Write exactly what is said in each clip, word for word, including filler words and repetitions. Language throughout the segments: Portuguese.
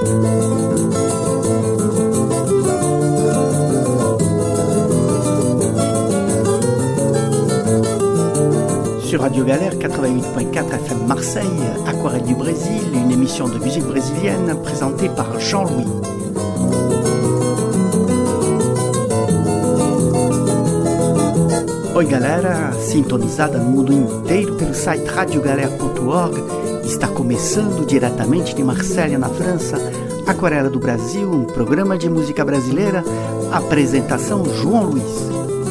Sur Radio Galère quatre-vingt-huit point quatre F M Marseille, Aquarelle du Brésil, une émission de musique brésilienne présentée par Jean-Louis. Oi galera, sintonizada no mundo inteiro pelo site radio galera ponto org, está começando diretamente de Marselha, na França, Aquarela do Brasil, um programa de música brasileira, apresentação João Luiz.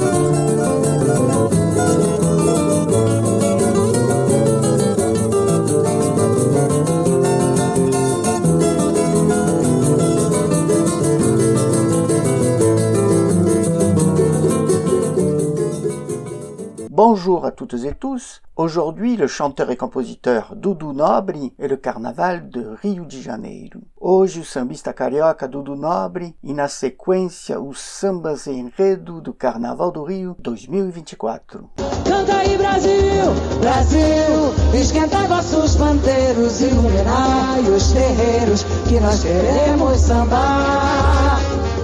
Bonjour à toutes et tous. Aujourd'hui, le chanteur et compositeur Dudu Nobre et le carnaval de Rio de Janeiro. Hoje, o sambista carioca Dudu Nobre e, na sequência, os sambas enredo do Carnaval do Rio dois mil e vinte e quatro. Canta aí, Brasil, Brasil, esquenta vossos pandeiros, iluminai os terreiros, que nós queremos sambar.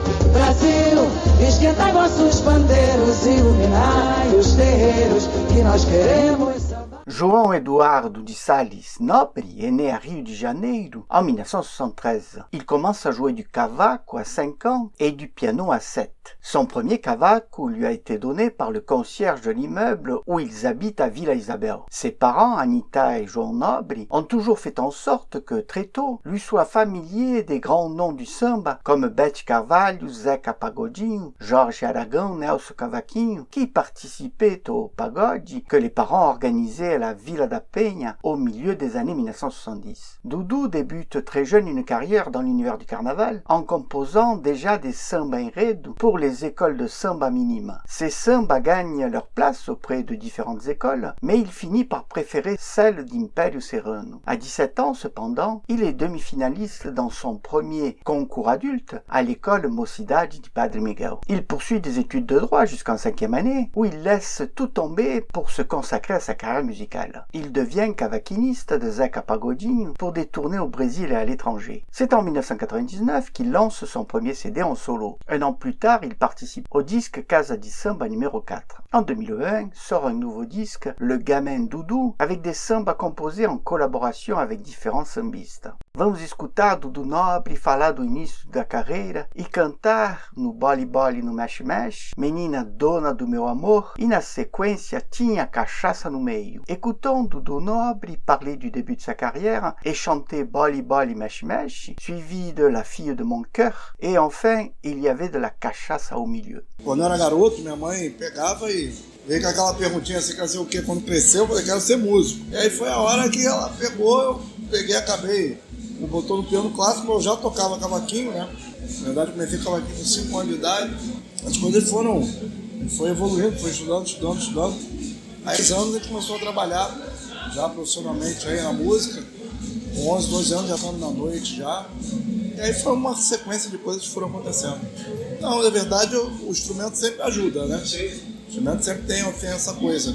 Brasil, esquenta vossos pandeiros, iluminai os terreiros, que nós queremos sambar. João Eduardo de Salles Nobre est né à Rio de Janeiro en mille neuf cent soixante-treize. Il commence à jouer du cavaco à cinq ans et du piano à sept. Son premier cavaco lui a été donné par le concierge de l'immeuble où ils habitent à Villa Isabel. Ses parents, Anita et João Nobre, ont toujours fait en sorte que, très tôt, lui soient familiers des grands noms du samba comme Bete Carvalho, Zeca Pagodinho, Jorge Aragão, Nelson Cavaquinho, qui participaient au pagode que les parents organisaient à la Villa da Penha au milieu des années mille neuf cent soixante-dix. Dudu débute très jeune une carrière dans l'univers du carnaval en composant déjà des samba enredo pour les écoles de samba minima. Ces sambas gagnent leur place auprès de différentes écoles, mais il finit par préférer celle d'Império Serrano. À dix-sept ans, cependant, il est demi-finaliste dans son premier concours adulte à l'école Mocidade de Padre Miguel. Il poursuit des études de droit jusqu'en cinquième année, où il laisse tout tomber pour se consacrer à sa carrière musicale. Il devient cavaquiniste de Zeca Pagodinho pour des tournées au Brésil et à l'étranger. C'est en mille neuf cent quatre-vingt-dix-neuf qu'il lance son premier C D en solo. Un an plus tard, il participe au disque Casa de Samba numéro quatre. En deux mille un, sort un nouveau disque, Le Gamin Dudu, avec des sambas composés en collaboration avec différents sambistas. Vamos escutar Dudu Nobre falar do início da carreira e cantar no Bole Bole no Mexe Mexe, Menina Dona do Meu Amor, e na sequência Tinha Cachaça no Meio. Écoutons Dudu Nobre parler du début de sa carrière et chanter Bole Bole Mexe Mexe, suivi de La Fille de Mon Cœur, et enfin il y avait de la cachaça au milieu. Quando eu era garoto, minha mãe pegava e veio com aquela perguntinha, você quer ser o quê? Quando cresceu, eu falei, quero ser músico. E aí foi a hora que ela pegou, eu peguei, acabei, me botou no piano clássico, eu já tocava cavaquinho, né? Na verdade, comecei cavaquinho com cinco anos de idade. As coisas foram, foi evoluindo, foi estudando, estudando, estudando. Aí, aos anos, a gente começou a trabalhar já profissionalmente aí na música. Com onze, doze anos, já estamos na noite já. E aí foi uma sequência de coisas que foram acontecendo. Então, na verdade, o, o instrumento sempre ajuda, né? O instrumento sempre tem, tem essa coisa.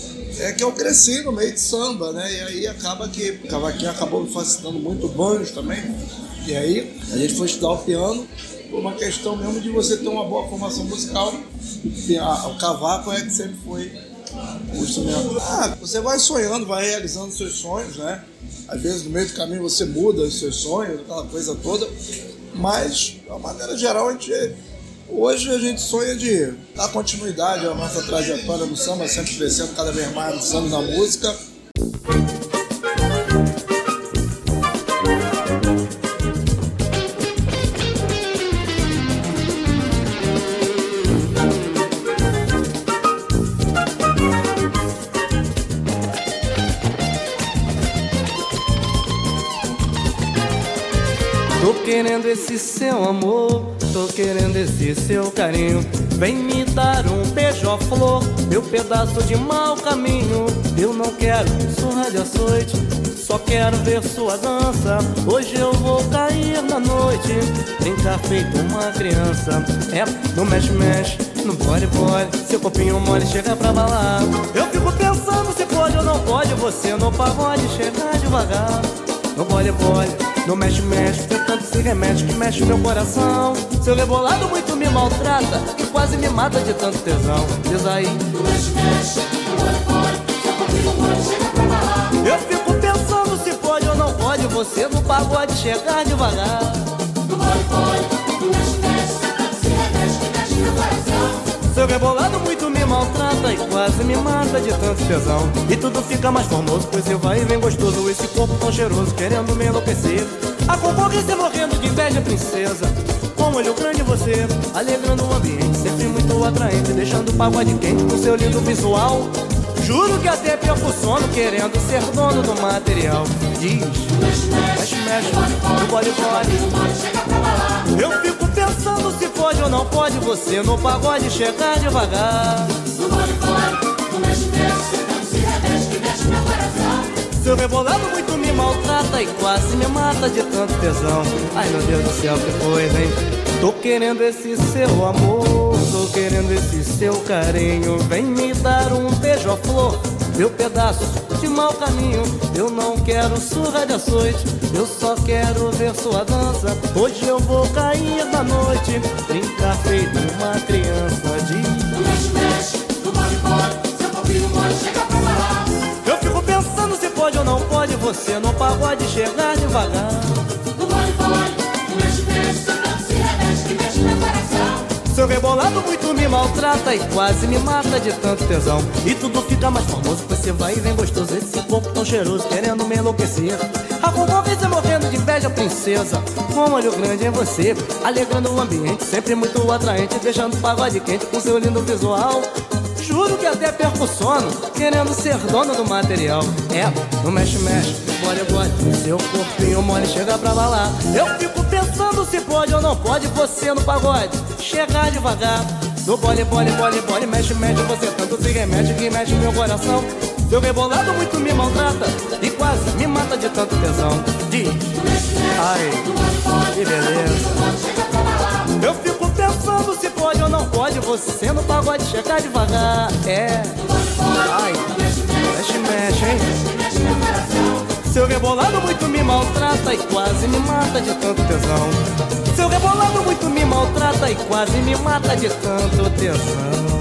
É que eu cresci no meio de samba, né? E aí acaba que o cavaquinho acabou me facilitando muito, o banjo também. E aí a gente foi estudar o piano por uma questão mesmo de você ter uma boa formação musical. O cavaco é que sempre foi o instrumento. Ah, você vai sonhando, vai realizando seus sonhos, né? Às vezes no meio do caminho você muda os seus sonhos, aquela coisa toda. Mas, de uma maneira geral, a gente... Hoje a gente sonha de dar continuidade à nossa trajetória no samba, sempre crescendo cada vez mais no samba e na música. Tô querendo esse seu amor, tô querendo esse seu carinho. Vem me dar um beija-flor, meu pedaço de mau caminho. Eu não quero surra de açoite, só quero ver sua dança. Hoje eu vou cair na noite, brincar feito uma criança. É, no mexe-mexe, no bole-bole, seu corpinho mole chega pra balar. Eu fico pensando se pode ou não pode, você no pagode chegar devagar. No bole-bole, No mexe, mexe, tem tanto se remete que mexe meu coração. Seu rebolado muito me maltrata e quase me mata de tanto tesão. Diz aí. No mexe, mexe, no bole, bole, seu corpinho mole, chega pra balar. Eu fico pensando se pode ou não pode você no pagode chegar devagar. No bole, bole, no mexe, mexe, tem tanto se remete que mexe meu coração. Seu rebolado muito me maltrata e quase me mata de tanto tesão. E tudo fica mais formoso, pois eu vai e vem gostoso. Esse corpo tão cheiroso, querendo me enlouquecer. A concorrência morrendo de inveja, princesa. Com um olho grande você, alegrando o ambiente, sempre muito atraente, deixando o pagode quente com seu lindo visual. Juro que até perco o sono, querendo ser dono do material. Diz, mexe, mexe, mexe, no bole, bole, chega pra balar. eu fico pensando se pode ou não pode você no pagode chegar devagar. No bole, bole, no mexe, mexe, tentando se remete que mexe meu coração. Seu rebolado muito me maltrata e quase me mata de tanto tesão. Ai meu Deus do céu, que coisa, hein? Tô querendo esse seu amor, tô querendo esse seu carinho. Vem me dar um beija-flor, meu pedaço de mau caminho. Eu não quero surra de açoite, eu só quero ver sua dança. Hoje eu vou cair na noite, brincar feito uma criança. De No mexe, mexe, no bole, bole, seu corpinho mole, chega pra balar. eu fico pensando se pode ou não pode você no pagode chegar devagar. No bole, bole, no mexe, mexe, tentando se remete que mexe meu coração. Seu rebolado muito me maltrata e quase me mata de tanto tesão. E tudo fica mais famoso, pois você vai e vem gostoso. Esse corpo tão cheiroso, querendo me enlouquecer. A concorrência morrendo de inveja, princesa. Com um olho grande em você, alegrando o ambiente, sempre muito atraente, deixando o pagode quente com seu lindo visual. Juro que até perco o sono, querendo ser dono do material. É, no mexe, mexe, bole, bole, seu corpinho mole chega pra balar. Eu fico pensando se pode ou não pode você no pagode chegar devagar. No bole, bole, bole, bole, mexe, mexe, você tanto se remete que mexe meu coração. Seu rebolado muito me maltrata e quase me mata de tanto tesão. Diz, ai, que beleza. Eu fico pensando se pode ou não pode você no pagode chegar devagar. É, ai, mexe, mexe, hein? Seu rebolado muito me maltrata e quase me mata de tanto tesão. Seu rebolado muito me maltrata e quase me mata de tanto tesão.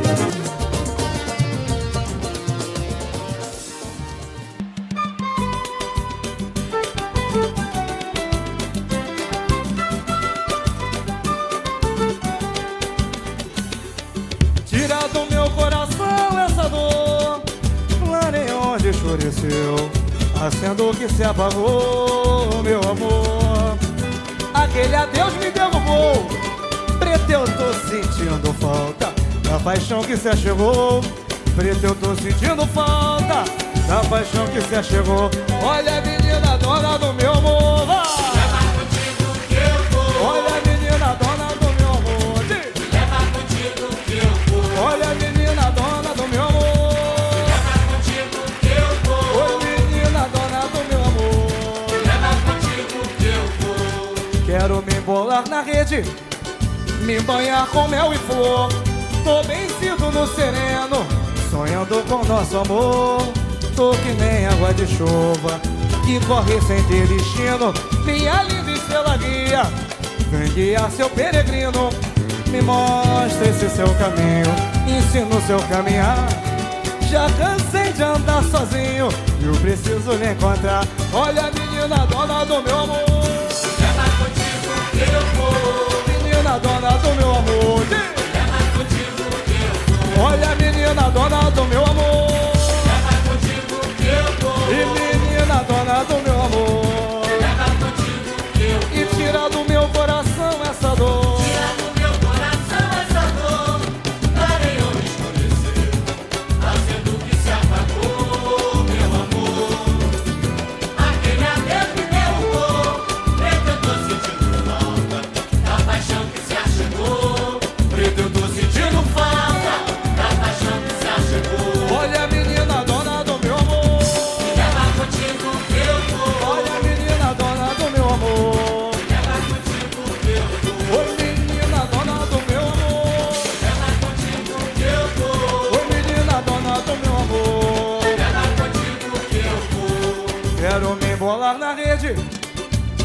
Tira do meu coração essa dor, clareou onde escureceu, acendo que se apagou, meu amor. Aquele adeus me derrubou, preto eu tô sentindo falta da paixão que se achegou. Preto eu tô sentindo falta da paixão que se achegou. Olha a menina dona do meu amor, Leva contigo que eu vou. olha a menina dona do meu amor. Leva contigo que eu vou. Olha a menina dona do meu amor. Leva contigo que eu vou. Oi menina dona do meu amor. Leva contigo que eu vou. Quero me embolar na rede, me banhar com mel e flor. Tô vencido no sereno, sonhando com nosso amor. Tô que nem água de chuva, que corre sem ter destino. Minha linda estrela guia, vem guiar seu peregrino. Me mostra esse seu caminho, ensina o seu caminhar. Já cansei de andar sozinho, eu preciso lhe encontrar. Olha a menina dona do meu amor. Leva contigo que eu vou. Menina dona do meu amor. Leva contigo que eu vou. Olha a menina dona do meu amor. Leva contigo que eu vou. E menina dona do meu amor. Leva contigo que eu vou. E tira do meu coração essa dor. Tira do meu coração essa dor. Clareou e escureceu, fazendo que se apagou, meu amor. Aquele adeus me derrubou. Preto eu tô sentindo falta da paixão que se achegou. Preto eu tô sentindo falta da paixão que se achegou. Olha a menina dona do meu amor. Leva contigo que eu vou. Olha a menina dona do meu amor. Leva contigo que eu vou. Oi menina dona do meu amor. Leva contigo que eu vou. Oi menina dona do meu amor. Leva contigo que eu vou. Quero me embolar na rede,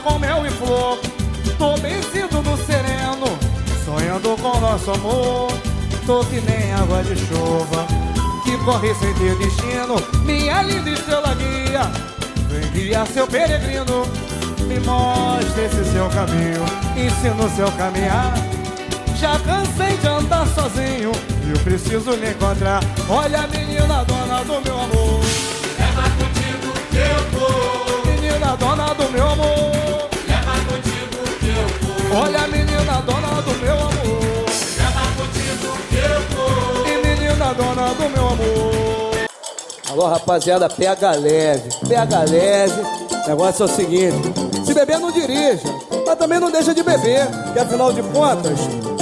com mel e flor. Tô benzido no sereno, sonhando com nosso amor. Tô que nem água de chuva, que corre sem ter destino. Minha linda estrela guia, vem guiar seu peregrino. Me mostre esse seu caminho, ensina o seu caminhar. Já cansei de andar sozinho, eu preciso me encontrar. Olha a menina dona do meu amor, Leva contigo que eu vou. menina dona do meu amor. Leva contigo que eu vou. Olha a menina dona do meu amor, Leva contigo que eu vou. e menina dona do meu amor. Alô rapaziada, pega leve, pega leve. O negócio é o seguinte: se beber não dirige, mas também não deixa de beber, que afinal de contas,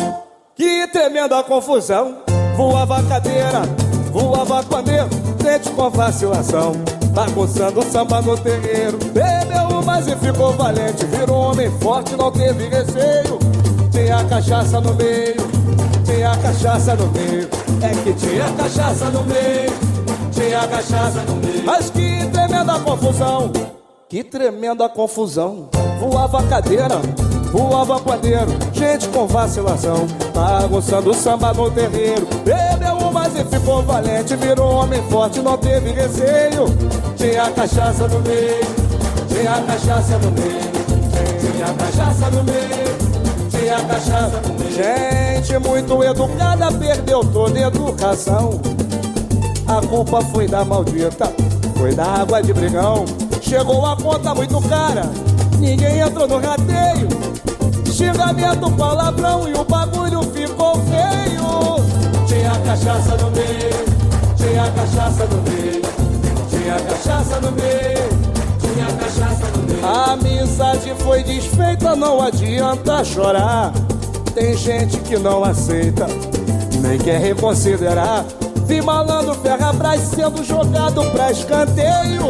que tremenda confusão. Voava a cadeira, voava pandeiro, dente com vacilação, bagunçando o samba no terreiro. Bebeu mais e ficou valente, virou homem forte, não teve receio. Tinha cachaça no meio, tinha cachaça no meio. É que tinha cachaça no meio, tinha cachaça no meio. Mas que tremenda confusão, que tremenda confusão. Voava a cadeira, voava pandeiro, gente com vacilação, bagunçando o samba no terreiro. Bebeu umas e ficou valente, virou homem forte, não teve receio. Tinha cachaça no meio, tinha cachaça no meio, tinha cachaça no meio, tinha cachaça no meio. Gente muito educada perdeu toda educação. A culpa foi da maldita, foi da água de brigão. Chegou a conta muito cara, ninguém entrou no rateio. Xingamento, palavrão e o bagulho ficou feio. Tinha cachaça no meio, tinha cachaça no meio, tinha cachaça no meio, tinha cachaça no meio. A amizade foi desfeita, não adianta chorar. Tem gente que não aceita, nem quer reconsiderar. Vi malandro Ferrabras sendo jogado pra escanteio.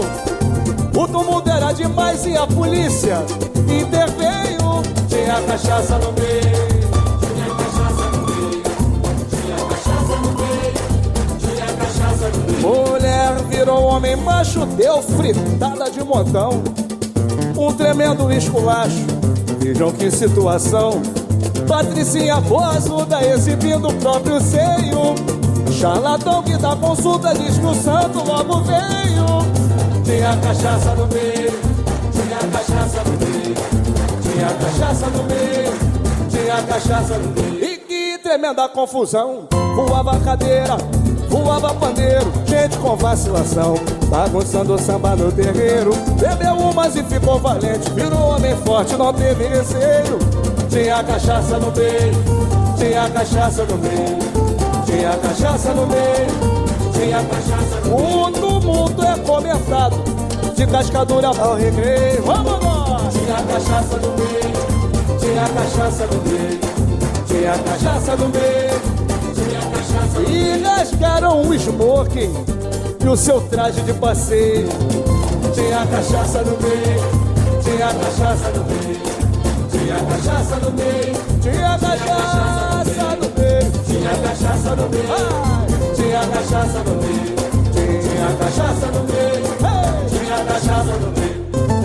O tumulto era demais e a polícia interveio. Tinha cachaça no meio, tinha cachaça no meio, tinha cachaça no meio, tinha cachaça no meio. Mulher virou homem macho, deu fritada de montão. Um tremendo esculacho, vejam que situação. Patricinha boazuda exibindo o próprio seio. Charlatão que dá consulta diz que o santo logo veio. Tinha cachaça no meio, tinha cachaça no meio, tinha cachaça no meio, tinha cachaça no meio. E que tremenda confusão. Voava cadeira, voava pandeiro, gente com vacilação, bagunçando o samba no terreiro. Bebeu umas e ficou valente, virou homem forte, não teve receio. Tinha cachaça no meio, tinha cachaça no meio, tinha cachaça no meio, tinha cachaça no meio. O tumulto é começado, de cascadura ao recreio. Vamos nós! Tinha cachaça no meio, tinha cachaça no meio, tinha cachaça no meio, tinha cachaça no meio. E rasgaram o smoking e o seu traje de passeio. Tinha cachaça no meio, tinha cachaça no meio, tinha cachaça no meio, tinha cachaça no meio, tinha cachaça no meio, tinha cachaça no meio, tinha cachaça no meio, tinha cachaça no meio.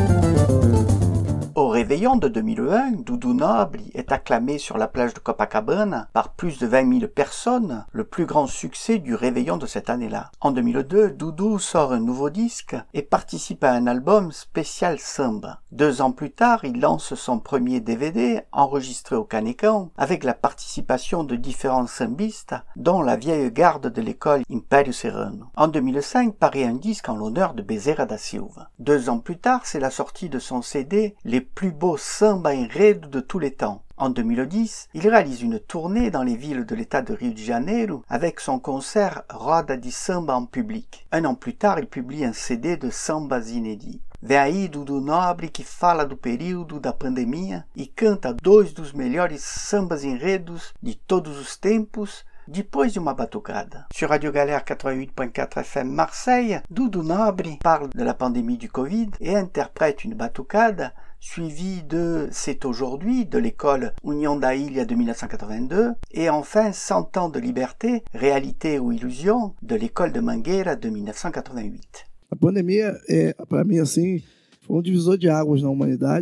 Au réveillon de deux mille un, Doudou Noble est acclamé sur la plage de Copacabana par plus de vingt mille personnes, le plus grand succès du réveillon de cette année-là. En deux mille deux, Doudou sort un nouveau disque et participe à un album spécial samba. Deux ans plus tard, il lance son premier D V D enregistré au Canecan avec la participation de différents sambistes, dont la vieille garde de l'école Império Serrano. En deux mille cinq, paraît un disque en l'honneur de Bezerra da Silva. Deux ans plus tard, c'est la sortie de son C D Les plus beaux samba enredo de tous les temps. En deux mille dix, il réalise une tournée dans les villes de l'état de Rio de Janeiro avec son concert Roda de Samba en public. Un an plus tard, il publie un C D de sambas inédits. Vem aí Doudou Noble que fala do período da pandemia e canta dois dos melhores sambas enredos de todos os tempos, depois de uma batucada. Sur Radio Galère quatre-vingt-huit point quatre F M Marseille, Doudou Noble parle de la pandémie du Covid et interprète une batucada suivie de C'est aujourd'hui de l'école Union da Ilha de mille neuf cent quatre-vingt-deux et enfin Cent ans de liberté, réalité ou illusion de l'école de Mangueira de mille neuf cent quatre-vingt-huit. A pandemia, é, para mim, assim, foi um divisor de águas na humanidade.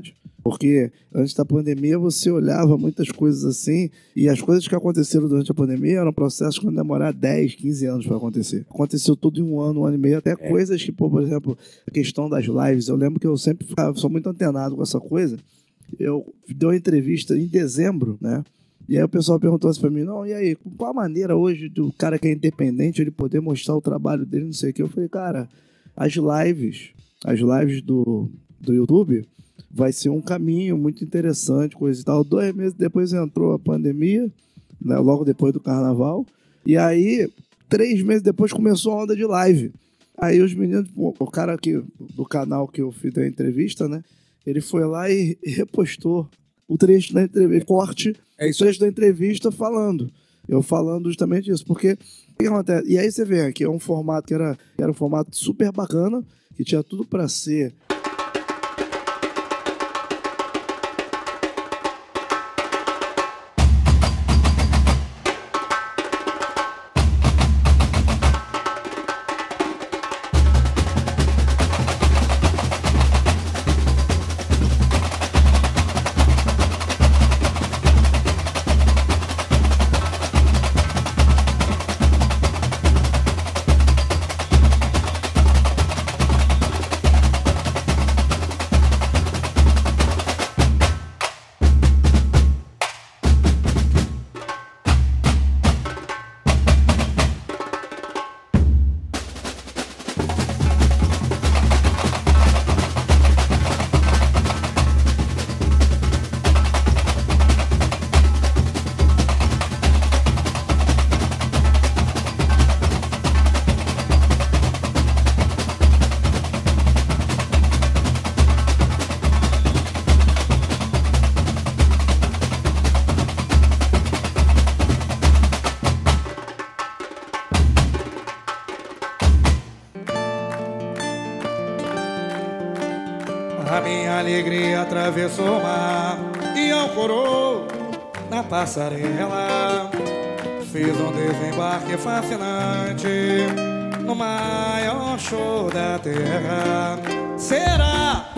Porque antes da pandemia você olhava muitas coisas assim, e as coisas que aconteceram durante a pandemia eram processos que iam demorar dez, quinze anos para acontecer. Aconteceu tudo em um ano, um ano e meio, até é. coisas que, por exemplo, a questão das lives. Eu lembro que eu sempre ficava, sou muito antenado com essa coisa. Eu dei uma entrevista em dezembro, né? E aí o pessoal perguntou assim pra mim, não, e aí, qual a maneira hoje do cara que é independente ele poder mostrar o trabalho dele, não sei o que. Eu falei, cara, as lives, as lives do, do YouTube vai ser um caminho muito interessante, coisa e tal. Dois meses depois entrou a pandemia, né, logo depois do carnaval, e aí, três meses depois começou a onda de live. Aí os meninos, o cara aqui do canal que eu fiz a entrevista, né, ele foi lá e repostou o trecho da entrevista, corte, é isso. O trecho da entrevista falando. Eu falando justamente isso, porque o que acontece? E aí você vê aqui, é um formato que era, que era um formato super bacana, que tinha tudo para ser. A minha alegria atravessou o mar e ancorou na passarela. Fiz um desembarque fascinante no maior show da terra. Será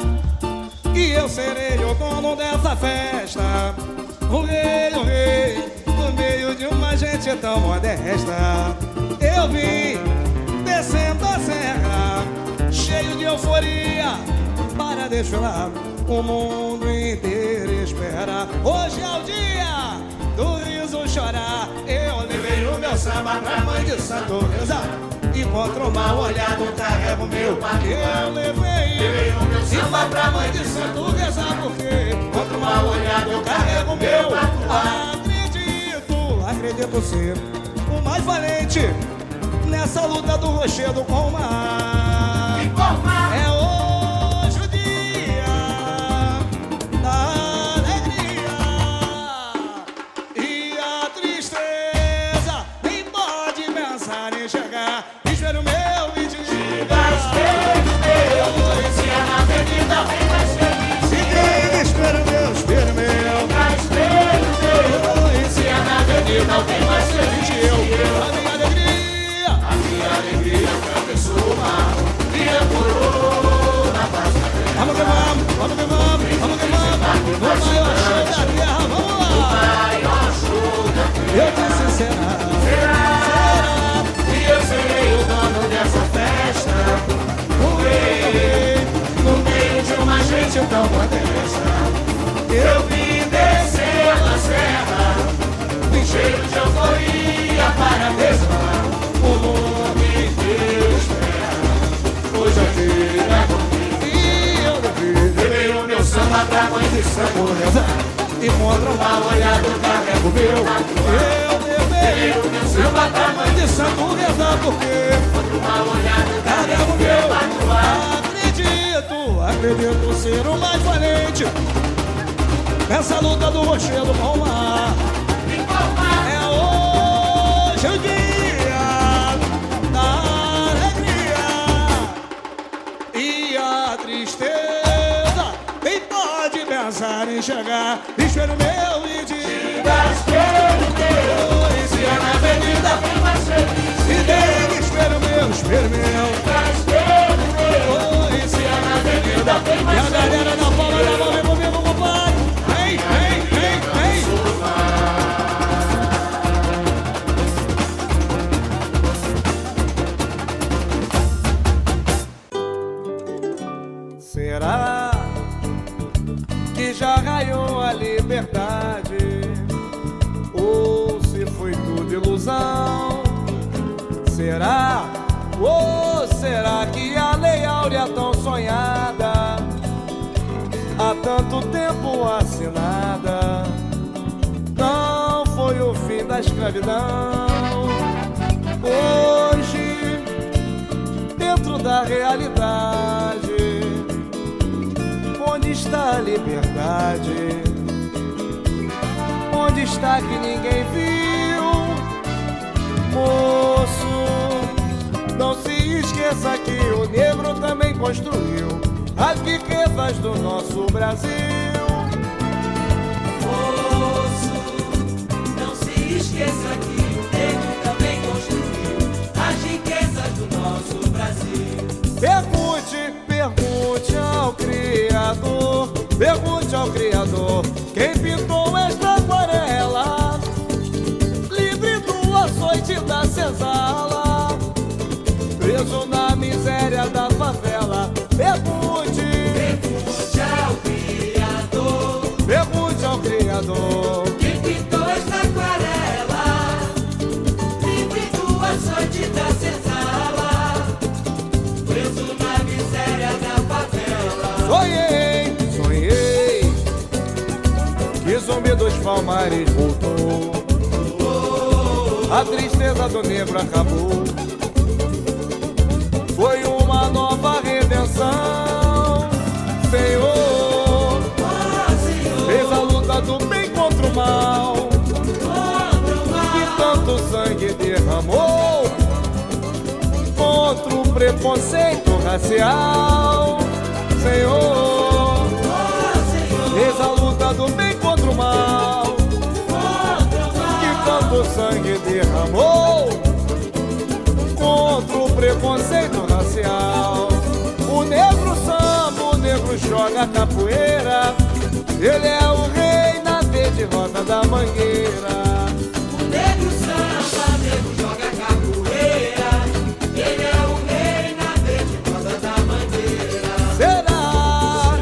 que eu serei o dono dessa festa? O rei, o rei, no meio de uma gente tão modesta. Eu vim descendo a serra, cheio de euforia, para desfilar, o mundo inteiro espera. Hoje é o dia do riso chorar. Eu levei o meu samba pra mãe de Santo Reza, e contra o mal olhado carrego meu paquê. Eu levei o meu samba pra mãe de Santo Reza, porque contra o mal olhado eu carrego meu. Acredito, acredito ser o mais valente nessa luta do rochedo com o mar. É hoje o dia da alegria, e a tristeza nem pode pensar em chegar. Espelho meu e te diga, espelho meu, se é na avenida vem mais feliz. Se tem espelho meu, espelho meu, espelho meu, e se é na avenida vem mais feliz. Eu, a minha alegria, a minha alegria atravessou o mar e ancorou na passarela. Vamos que vamos, vamos que vamos, vamos que vamos, no maior show da terra, vamos lá. No maior show da terra. Eu disse será, será, será que eu serei o dono dessa festa? O rei, no meio de uma gente tão modesta. Eu vim descer a serra, vim cheio de euforia para desfilar, o mundo inteiro espera. Hoje é dia comigo e eu levei o meu samba pra mãe de Santo Reza, e contra o mal olhado carrego o meu. Eu levei o meu samba pra mãe de Santo Reza, porque contra o mal olhado carrego o meu. Acredito, acredito ser o mais valente nessa luta do rochedo com o mar. É hoje o dia da alegria, e a tristeza nem pode pensar em chegar. Espelho meu e diga, espelho meu, e se é na avenida vem mais feliz. Se tem espelho meu, espelho meu, espelho meu, e se é na avenida vem mais feliz. E a galera na palma da mão vem comigo, compadre. que já raiou a liberdade, ou se foi tudo ilusão? Será, ou será que a Lei Áurea tão sonhada, há tanto tempo assinada, não foi o fim da escravidão? Hoje, dentro da realidade, onde está a liberdade? Onde está que ninguém viu? Moço, não se esqueça que o negro também construiu as riquezas do nosso Brasil. Moço, não se esqueça que o negro também construiu as riquezas do nosso Brasil. Pergunte, pergunte ao Criador, pergunte ao Criador, quem pintou esta aquarela, livre do açoite da senzala, preso na miséria da favela. Pergunte, pergunte ao Criador, pergunte ao Criador, quem pintou esta aquarela, livre do açoite da senzala, preso na miséria da favela. sonhei, sonhei que Zumbi dos Palmares voltou, a tristeza do negro acabou, foi uma nova redenção. Senhor, fez a luta do bem contra o mal, que tanto sangue derramou contra o preconceito racial. Senhor, fez a luta do bem contra o mal, que tanto sangue derramou contra o preconceito racial. O negro samba, o negro joga capoeira, ele é o rei na verde rosa da mangueira. O negro samba, negro joga capoeira, ele é o rei na verde rosa da mangueira. Será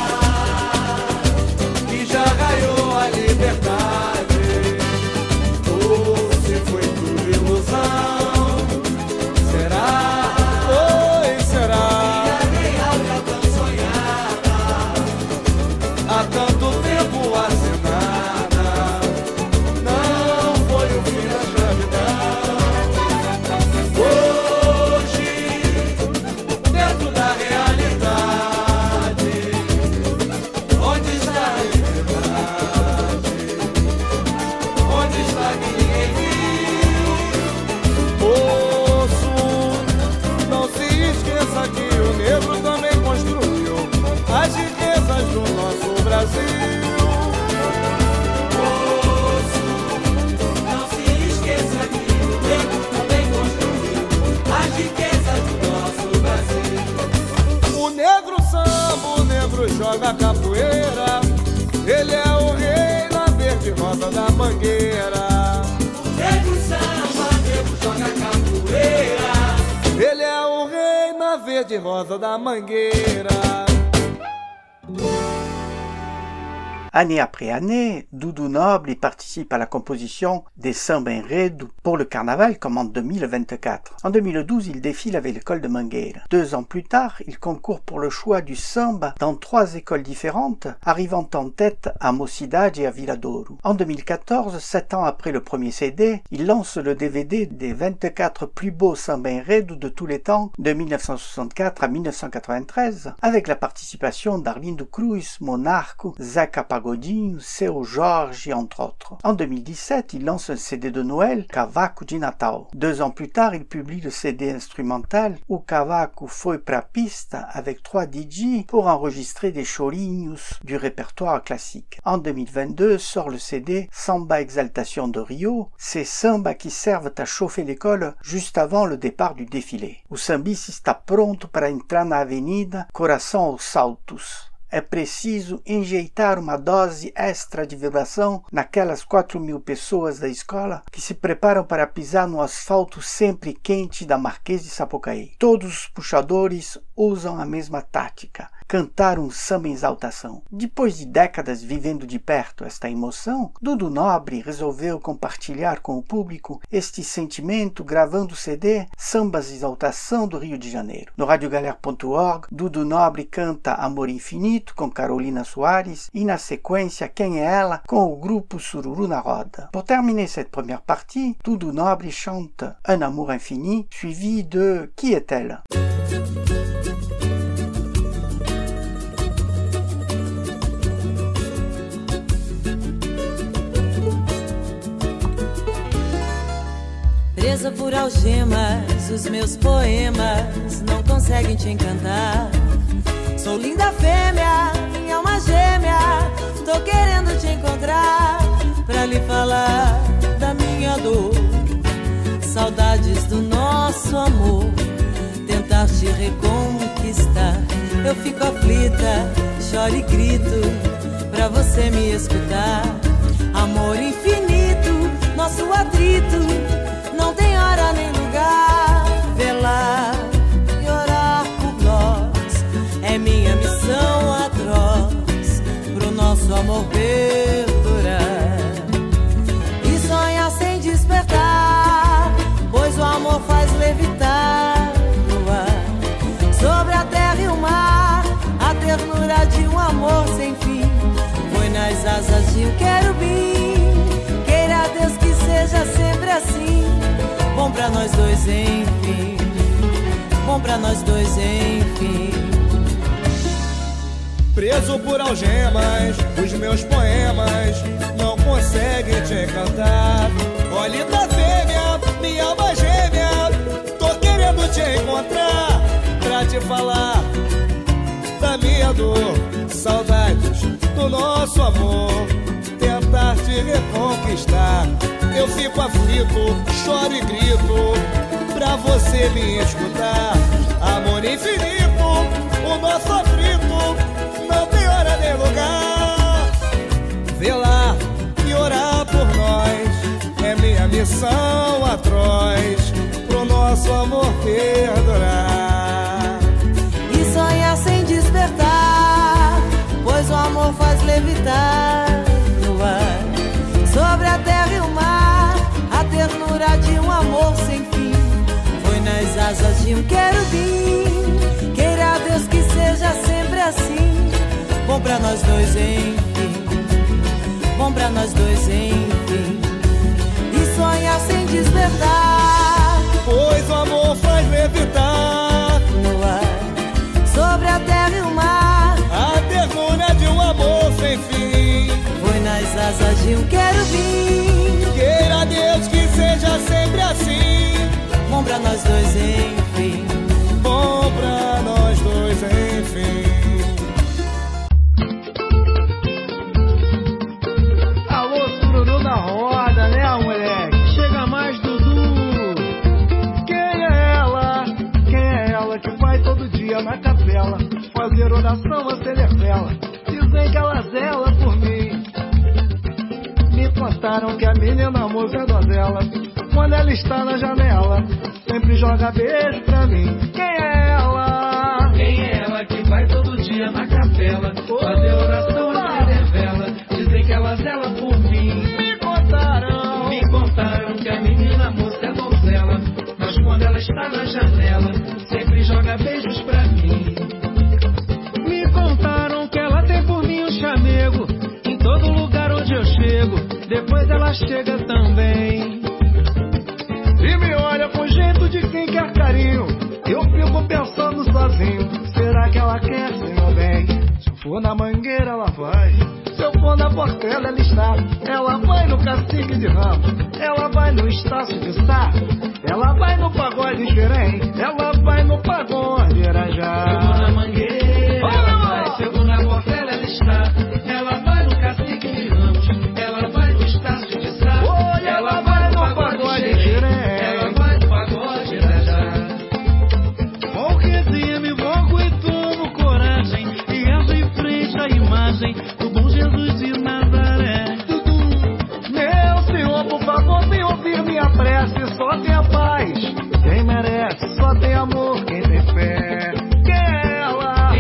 que já ganhou a liberdade, ou se foi tudo ilusão? Será, oi, será? Há tanto tempo assinada, não foi o fim da escravidão. Hoje, dentro da realidade, onde está a liberdade? Onde está que ninguém viu? Moço, não se esqueça que o negro também construiu as riquezas do nosso Brasil. Moço, não se esqueça que o negro também construiu as riquezas do nosso Brasil. O negro samba, o negro joga capoeira, ele é o rei na verde rosa da mangueira. Negro samba, negro joga capoeira, Ele é o rei na verde rosa da mangueira. Année après année, Doudou Noble y participe à la composition des samba enredo pour le carnaval comme en deux mille vingt-quatre. En deux mille douze, il défile avec l'école de Mangueira. Deux ans plus tard, il concourt pour le choix du samba dans trois écoles différentes, arrivant en tête à Mocidade et à Viradouro. En deux mille quatorze, sept ans après le premier C D, il lance le D V D des vingt-quatre plus beaux samba enredo de tous les temps de mille neuf cent soixante-quatre à mille neuf cent quatre-vingt-treize, avec la participation d'Arlindo Cruz, Monarco, Zeca Pagodinho, Seu Jorge, entre autres. En deux mille dix-sept, il lance un C D de Noël, Cavaco de Natal. Deux ans plus tard, il publie le C D instrumental O Cavaco Foi pra Pista avec trois D J pour enregistrer des chorinhos du répertoire classique. En deux mille vingt-deux, sort le C D Samba Exaltation de Rio, ces sambas qui servent à chauffer l'école juste avant le départ du défilé. O sambista está pronto para entrar na avenida, coração aos saltos. É preciso enjeitar uma dose extra de vibração naquelas quatro mil pessoas da escola que se preparam para pisar no asfalto sempre quente da Marquês de Sapucaí. Todos os puxadores usam a mesma tática. cantar um samba em exaltação. Depois de décadas vivendo de perto esta emoção, Dudu Nobre resolveu compartilhar com o público este sentimento gravando o C D Sambas de Exaltação do Rio de Janeiro. No radiogalera ponto org, Dudu Nobre canta Amor Infinito com Carolina Soares e na sequência Quem é Ela com o grupo Sururu na Roda. Pour terminer cette première partie, Dudu Nobre chante Un Amour Infini suivi de Qui est-elle? Presa por algemas, os meus poemas não conseguem te encantar. Sou linda fêmea, minha alma gêmea, tô querendo te encontrar pra lhe falar da minha dor. Saudades do nosso amor, tentar te reconquistar. Eu fico aflita, choro e grito pra você me escutar. Amor infinito, nosso atrito não tem hora nem lugar. Velar e orar por nós é minha missão atroz, pro nosso amor perdurar. E sonhar sem despertar, pois o amor faz levitar no ar. Sobre a terra e o mar, a ternura de um amor sem fim. Foi nas asas de um querubim, queira Deus que seja sempre assim. Bom pra nós dois, enfim. Bom pra nós dois, enfim. Preso por algemas, os meus poemas não conseguem te encantar. Olha da fêmea, minha alma gêmea, tô querendo te encontrar pra te falar da minha dor. Saudades do nosso amor, tentar te reconquistar. Eu fico aflito, choro e grito pra você me escutar. Amor infinito, o nosso atrito não tem hora nem lugar. Velar e orar por nós é minha missão atroz, pro nosso amor perdurar. E sonhar sem despertar, pois o amor faz levitar no ar. Sobre a terra e o mar, a ternura de um amor sem fim. Foi nas asas de um querubim, queira Deus que seja sempre assim. Bom pra nós dois, enfim. Bom pra nós dois, enfim. E sonhar sem despertar, pois o amor faz levitar no ar. Sobre a terra e o mar, a ternura de um amor sem fim. foi nas asas de um querubim, queira Deus que seja sempre assim. bom pra nós dois, enfim. Bom pra nós dois, enfim. Alô, sururu na roda, né, moleque? Chega mais, Dudu. Quem é ela? Quem é ela que vai todo dia na capela fazer oração a Celefela? Dizem que ela zela por mim. Me contaram que a menina moça é donzela. Quando ela está na janela, sempre joga beijo pra mim. Quem é ela? Quem é ela que vai todo dia na capela fazer oração a Celefela? Dizem que ela zela por mim. Me contaram. Me contaram que a menina moça é donzela, mas quando ela está na janela, sempre joga beijos pra mim. Me contaram que ela tem por mim um chamego em todo lugar onde eu chego. Depois ela chega também e me olha com jeito de quem quer carinho. Eu fico pensando sozinho, será que ela quer ser meu bem? Se eu for na Mangueira ela vai, se eu for na Portela ela está. Ela vai no Cacique de Ramos, ela vai no Estácio de Sá, ela vai no Pagode Xerém, ela vai no Pagode Irajá. Eu vou na Mangueira, ela vai. Se eu vou na Portela ela está. Ela vai no Cacique de Ramos, ela vai no Estácio de Sá, Olha, ela vai no Pagode Xerém, ela vai no Pagode Irajá. Com resenha me invoco e tomo coragem e rezo em frente à imagem do bom Jesus de Nazaré. Meu Senhor, por favor, vem ouvir minha prece. Só tem a paz quem merece, só tem amor quem tem fé. Quem é ela?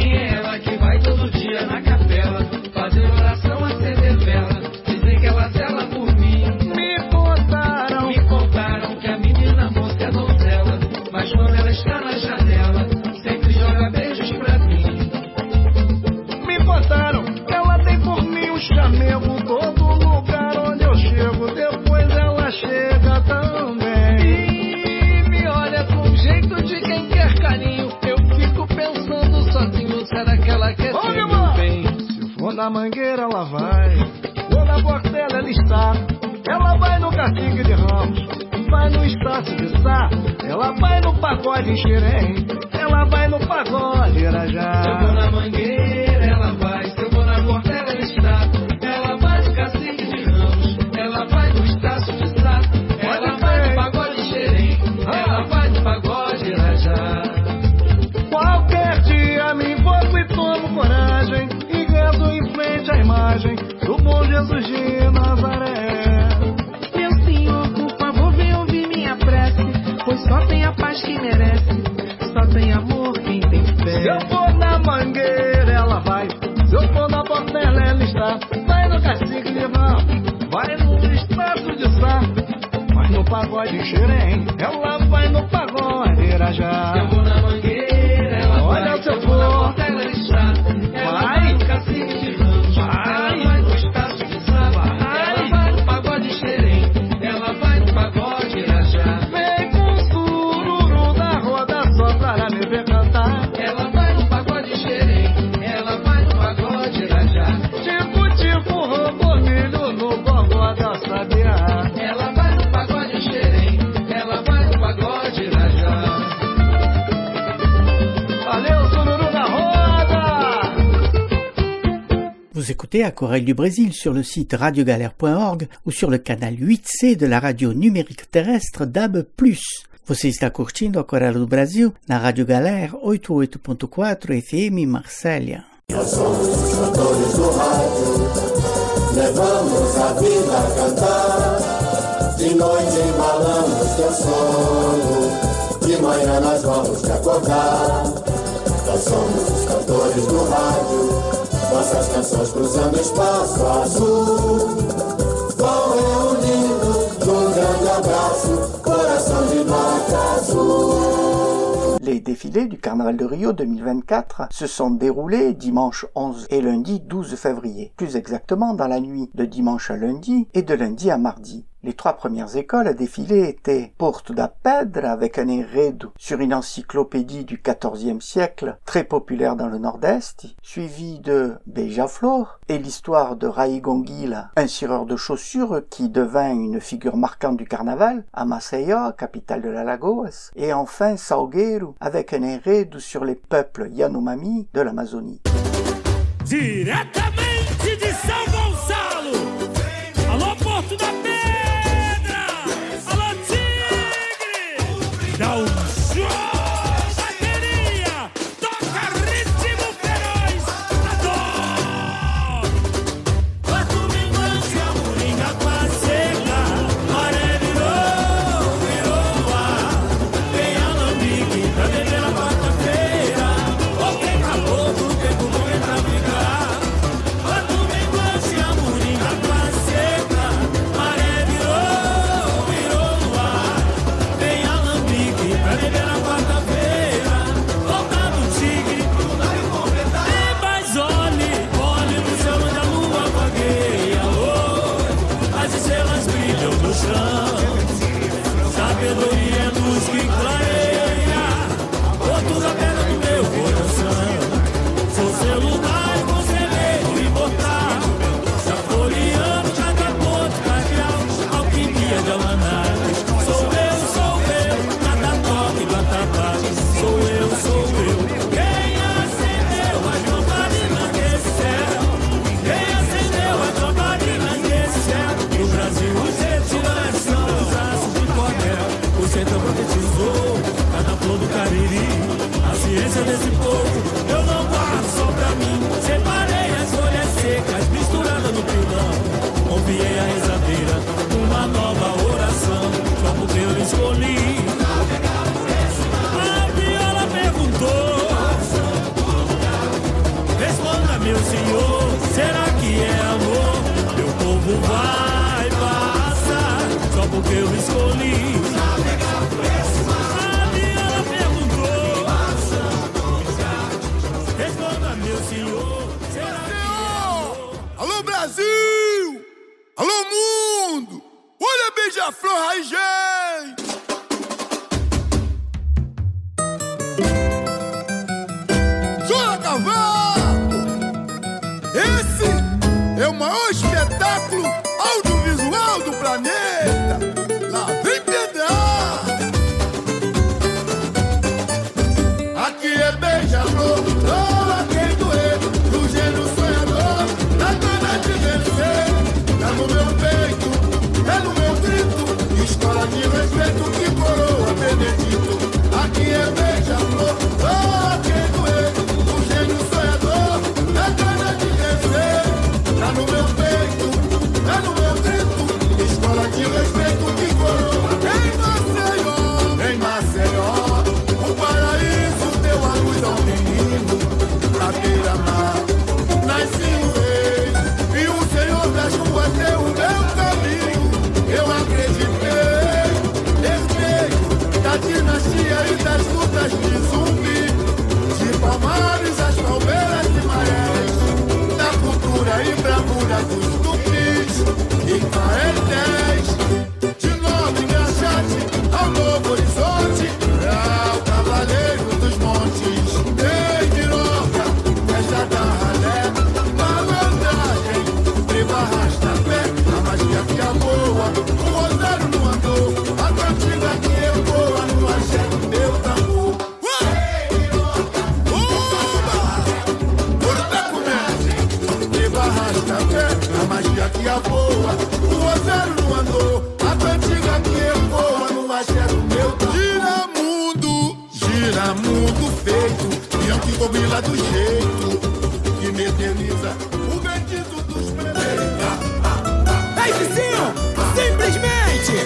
chamego, todo lugar onde eu chego, depois ela chega também. E me olha com jeito de quem quer carinho, eu fico pensando sozinho, será que ela quer ser meu bem? Se for na Mangueira ela vai, ou na Portela ela está, ela vai no Cacique de Ramos, vai no Estácio de Sá, ela vai no Pagode em Xerém, ela vai no Pagode Irajá. Se eu vou na Mangueira ela vai, se eu vou na Portela ela está, ela vai no Cacique de Ramos, ela vai no Estácio de Sá, ela vai no Pagode em Xerém, ela vai no Pagode Irajá. Qualquer dia me envolvo e tomo coragem e rezo em frente à imagem do bom Jesus de Nazaré. Meu Senhor, por favor, vem ouvir minha prece, pois só tem a paz que merece, só tem amor quem tem fé. Se eu for na Mangueira ela vai, se eu for na Portela ela está, vai no Cacique de Ramos, vai no Estácio de Sá, vai no Pagode em Xerém, ela vai no Pagode Irajá. Se eu vou na Mangueira ela olha vai, se eu for na Portela ela está, ela vai, vai no Cacique de Ramos, vai, ela vai no Estácio de Sá, vai, ela vai no Pagode em Xerém, ela vai no Pagode Irajá. Vem com o sururu da roda só pra me ver cantar, ela vai no Pagode em Xerém, ela vai no Pagode Irajá. Tipo, tipo, robormilho no gogó da sabiá, ela vai no Pagode em Xerém, ela vai no Pagode Irajá. Valeu, sururu da roda! Vous écoutez Aquarelle du Brésil sur le site radiogalère point org ou sur le canal huit C de la radio numérique terrestre D A B plus. Você está curtindo Aquarelle do Brasil na Rádio Galera oitenta e oito ponto quatro F M Marsella. Nós somos os cantores do rádio, levamos a vida a cantar. De noite embalamos teu sono, de manhã nós vamos te acordar. Nós somos os cantores do rádio, nossas canções cruzando o espaço azul. Vão reunindo num grande abraço, coração de nota azul. Les défilés du Carnaval de Rio deux mille vingt-quatre se sont déroulés dimanche onze et lundi douze février, plus exactement dans la nuit de dimanche à lundi et de lundi à mardi. Les trois premières écoles à défiler étaient Porto da Pedra avec un enredo sur une encyclopédie du quatorzième siècle très populaire dans le nord-est, suivi de Beija-Flor et l'histoire de Raigonguila, un cireur de chaussures qui devint une figure marquante du carnaval, à Maceió, capitale de l'Alagoas, et enfin Salgueiro avec un enredo sur les peuples Yanomami de l'Amazonie. Diretamente de São Gonçalo, alô Porto da Pedra, alô Tigre, dá um show, bateria, toca ritmo feroz, adoro. Quatro minguante, a moringa quase seca, maré virou, virou ar, vem a lambique pra beber na quarta-feira, ou quem acabou do tempo bom é pra ficar. Quatro minguante, a moringa quase seca, maré virou, virou ar, vem a lambique pra beber na quarta-feira, volta do tigre, e mais olhe, olhe no céu onde a lua vagueia, oh, as estrelas brilham no chão, sabedoria é luz que clareia, Porto da Pedra do meu coração, sou seu lugar e conselheiro imortal, saboreando cada ponto cardeal, alquimia de Alanar, sou eu, sou eu, cada toque do atabaque, sou eu, sou eu, quem acendeu as lamparinas desse céu, quem acendeu as lamparinas desse céu, no Brasil os retirantes são os aços de cordel, o sertão profetizou, cada flor do Cariri, a ciência desse povo, eu não guardo só pra mim, separei as folhas secas, misturadas no pilão, confiei a rezadeira, uma nova oração, só porque eu escolhi. A viola perguntou, responda meu senhor, será que é amor? Meu povo vai passar, só porque eu escolhi. A viola perguntou, responda meu senhor, será que é amor? Alô Brasil! Alô, mundo! Olha, beija-flor, raijei! Zona Cavaco! Esse é o maior espetáculo audiovisual do planeta! Lá vem pedrar! Aqui é beija-flor, oh, aquele doedo, do gênio sonhador, da gana de vencer. Tá no meu peito, é no meu grito, escola de respeito que coroa Benedito. Aqui é beija-flor, oh, aquele doedo, do gênio sonhador, da gana de vencer. Tá no meu peito, é no meu grito, escola de respeito que coroa. Em Maceió, em Maceió, o paraíso deu a luz ao menino, pra beira-mar, nasci o rei, e o Senhor das ruas deu o meu caminho. Eu acreditei, herdei da dinastia e das lutas de zumbi, de Palmares às palmeiras e marés, da cultura e bravura dos tupis, e Caetés, de Nova Engraxate ao Novo Horizonte, ao Cavaleiro dos Montes, em Miroca, festa da ralé, malandragem, tribo arrasta-pé, a magia que a boa, o rosário não andou, a cantiga que eu voa no axé do meu tambor. Ei, Miroca, oba! Curta comece, tribo arrasta-pé, a magia que a boa, o rosário não andou, a cantiga que eu voa no axé do meu tambor. Gira mundo, gira mundo feito, e que combina do jeito que me eterniza o bendito dos prefeitos. Ei, vizinho! Simplesmente!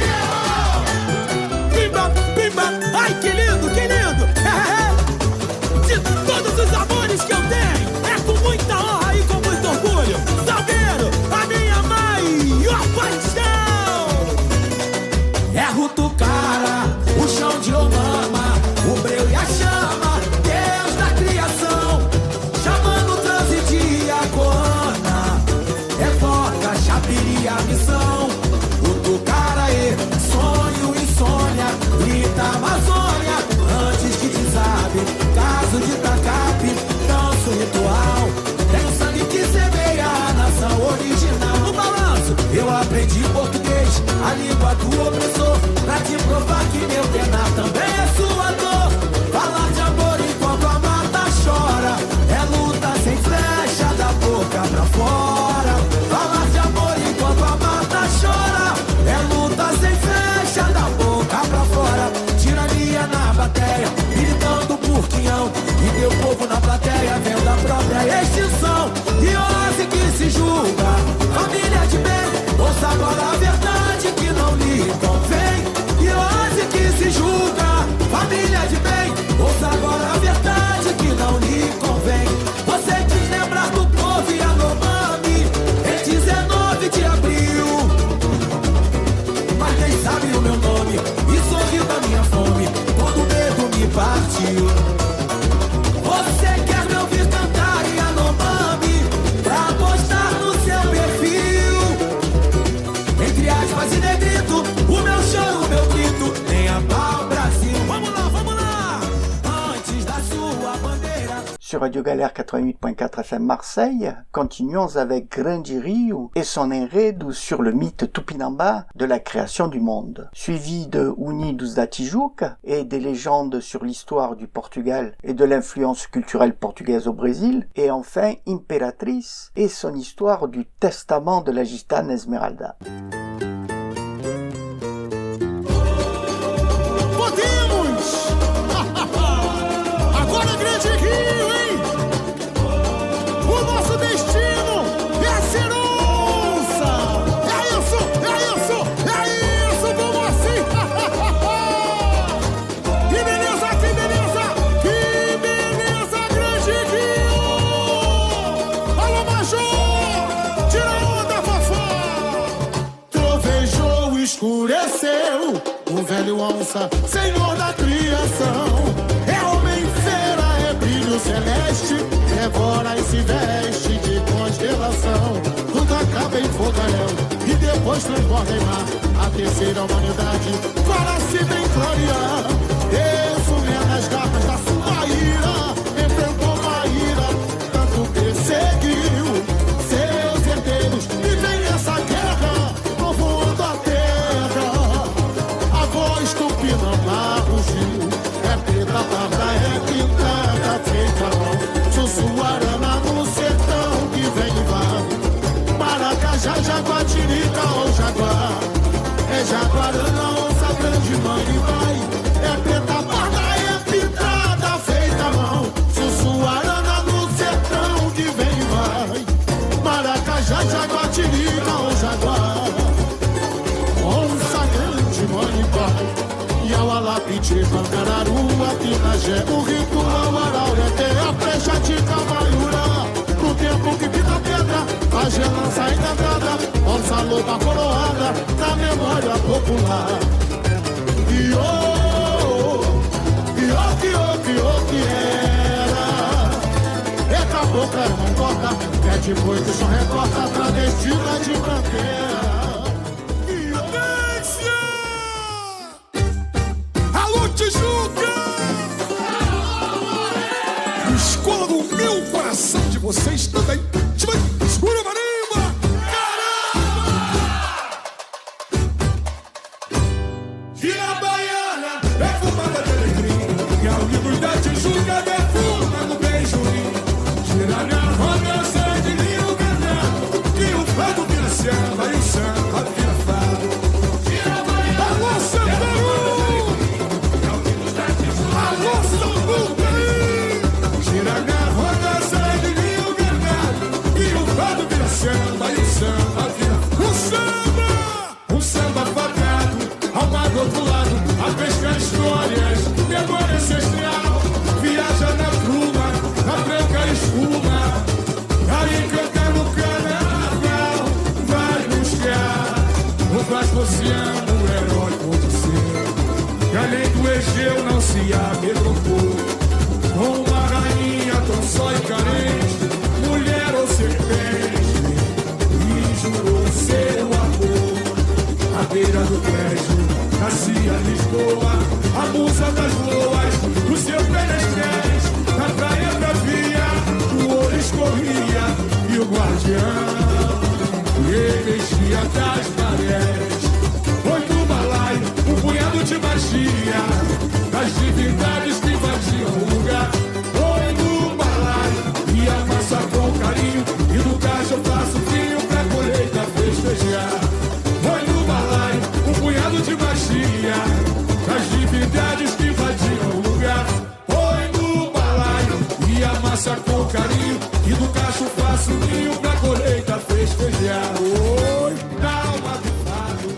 Pimba, pimba! Ai, que lindo, que lindo! De todos os amores que eu tenho, é com muita honra e com muito orgulho, Salgueiro, a minha mãe, ó paixão! É Rutucara, o chão de Omama, o breu e a chama, Deus da criação, chamando o trânsito e a corona, evoca Chapiri a missão, Rutucaraê, sonho, insônia, grita Amazônia, antes que desabe, caso de tacape, danço ritual, tem o sangue que semeia a nação original. No balanço, eu aprendi português, a língua do opressor, pra te provar que meu penar também é sua dor. Falar de amor enquanto a mata chora, é luta sem flecha da boca pra fora. Falar de amor enquanto a mata chora, é luta sem flecha da boca pra fora. Tirania na bateria, gritando por quinhão, e meu povo na plateia vendo a própria extinção. E hoje que se julga, família de bem, ouça agora a verdade que não lhe convém. E hoje que se julga, família de bem, ouça agora a verdade que não lhe convém. Você quis lembrar do povo Yanomami em dezenove de abril, mas nem sabe o meu nome e sorriu da minha fome quando o medo me partiu. Você quer me ouvir cantar Yanomami pra postar no seu perfil, entre aspas e negrito, o meu choro, o meu grito, nem a pau Brasil. Vamos lá, vamos lá, antes da sua bandeira. Sur Radio Galère quatre-vingt-huit point quatre F M Marseille, continuons avec Grande Rio et son enredo sur le mythe Tupinamba de la création du monde, suivi de Unidos da Tijuca et des légendes sur l'histoire du Portugal et de l'influence culturelle portugaise au Brésil, et enfin Imperatrice et son histoire du testament de la gitane Esmeralda. Podemos! Agora Grande Rio, hein? O nosso destino é ser onça! É isso, é isso, é isso, vamos assim! Que beleza, que beleza, que beleza, Grande Rio! Alô, Major! Tira a onda, Fafá! Trovejou, escureceu, o velho onça, senhor da criação. É homem fera, é brilho celeste, devora e se veste de constelação. Tudo acaba em fogaréu, depois transborda em mar. A terceira humanidade fala-se bem clarear. Resumindo nas garras da sua ira, enfrentou uma ira, tanto perseguiu seus herdeiros. E vem essa guerra povoando a terra. A voz tupinambá rugiu, é preta, parda, é pintada, feita a mão. Sussuarana no sertão que vem e vai. Maracajá, Jaguatirica ou Jaguar. É Jaguarana, onça grande, mãe e vai. É preta, parda, é pintada, feita a mão. Sussuarana no sertão que vem e vai. Maracajá, Jaguatirica ou Jaguar. Onça grande, mãe e pai. Iaualá, Piti, Pancararu, Apinagé. O ritual Araureté, a flecha de Camaiurá. No tempo que pinta pedra, a gelança encantada, onça loba coroada, na memória popular. E oh, e oh, que oh, que oh, que era. É cabocla, não corta, é de boi que só recorta, travestina de bandeira. Alô, Tijuca! Escola do meu coração de vocês também. Segura, marimba! Vira Baiana, perfumada de alegria. E ao livro da Tijuca, perfuma no beijoinho. Gira minha roda, sai de linho ganhado. Que o fado vira samba e o samba vira fado. Gira Baiana, alô, Santaru! Alô, Sambuca! Gira minha roda, sai de linho ganhado. E o fado vira samba e o samba vira o samba! Um samba fadado, ao mar do outro lado, a pescar histórias, memória ancestral. Viaja na bruma, na branca espuma. Aí canta no carnaval, vai buscar o Vascociano, o herói por ser. E além do Egeu não se amedrontou, com uma rainha tão só e carente, mulher ou serpente, e jurou seu amor. À beira do prédio, nascia Lisboa, a musa das loas, do seu Penestrés. Na praia bravia, o ouro escorria, e o guardião emergia das marés. Foi no balaio, um punhado de magia, das divindades que invadiam o lugar. Foi no balaio, e a massa com carinho, e do caixa eu faço vinho pra colheita festejar. Foi no balaio, um punhado de magia, das divindades que invadiam o lugar. Foi no balaio, e a massa com carinho, e do cacho faço ninho pra colheita festejar. Oi, na alma do fado.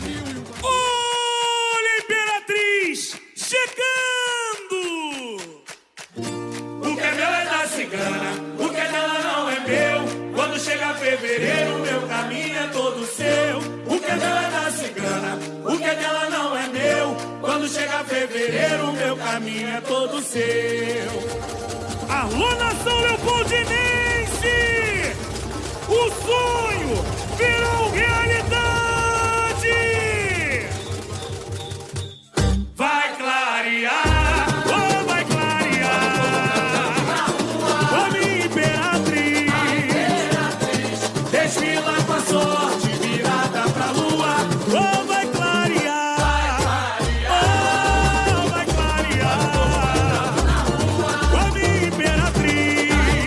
Olha, Imperatriz chegando! O que é meu é da cigana, o que é dela não é meu. Quando chega fevereiro, meu caminho é todo seu. O que é meu é da cigana, o que é dela não é meu. Quando chega fevereiro, meu caminho é todo seu. Alô, nação leopoldinense! O sonho virou realidade! Vai clarear, oh, vai clarear. Oh, minha imperatriz, desfila com a sorte virada pra lua. Oh, vai clarear, oh, vai clarear. Oh, minha imperatriz,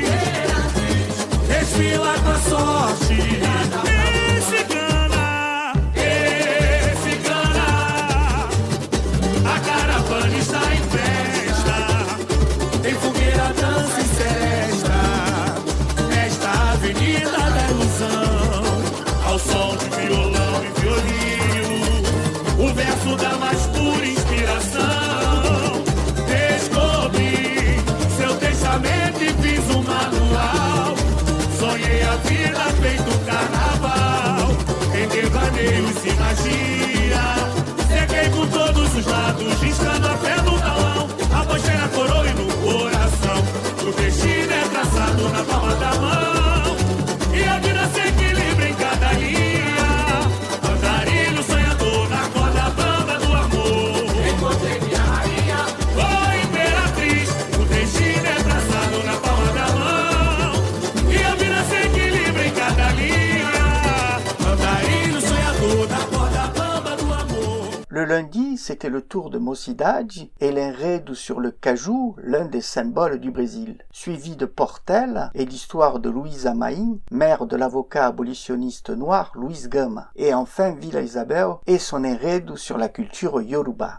desfila com a sorte. Esse cana, esse cana. A caravana está em festa, tem fogueira, dança e seresta. Esta avenida da ilusão, ao Le lundi, c'était le tour de Mocidade et l'enredo sur le caju, l'un des symboles du Brésil, suivi de Portela et l'histoire de Luísa Maim, mère de l'avocat abolitionniste noir Luiz Gama, et enfin Vila Isabel et son enredo sur la culture Yoruba.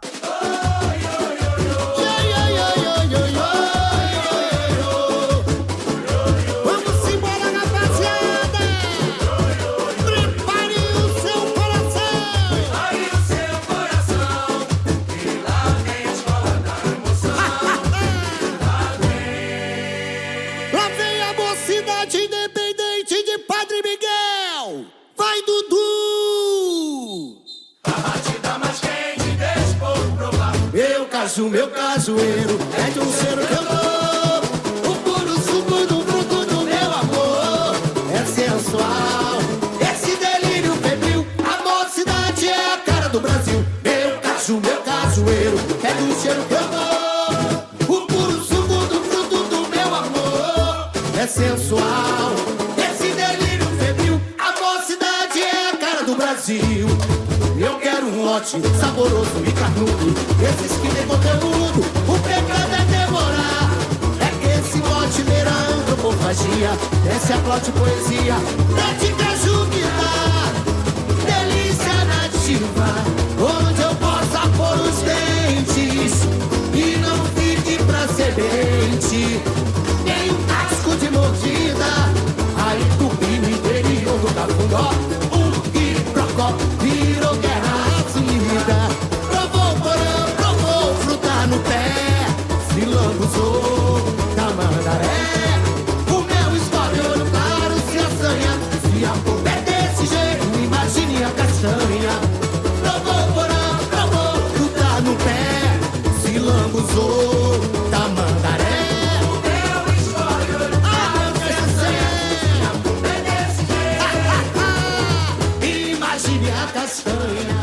O meu cajueiro é de um cheiro que eu dou. O puro suco do fruto do meu amor é sensual. Esse delírio febril, a mocidade é a cara do Brasil. Meu caju, meu cajueiro é de um cheiro que eu dou. O puro suco do fruto do meu amor é sensual. Esse delírio febril, a mocidade é a cara do Brasil. Eu quero um lote saboroso e carnudo, esses que tem conteúdo, o pecado é demorar. É que esse lote beira a antropofagia, esse aplaude poesia, de caju que dá delícia nativa, onde eu possa pôr os dentes e não fique pra semente. Tem um casco de mordida, aí tupi no interior do Cafundó, o quiprocó virou guerra. Provou porã, provou fruta no pé, se lambuzou tamandaré. O meu escolhe olho claro se assanha, se a polpa é desse jeito, imagine a castanha. Provou porã, provou fruta no pé, se lambuzou tamandaré. O meu escolhe olho claro se assanha, se a polpa é desse jeito, imagine a castanha.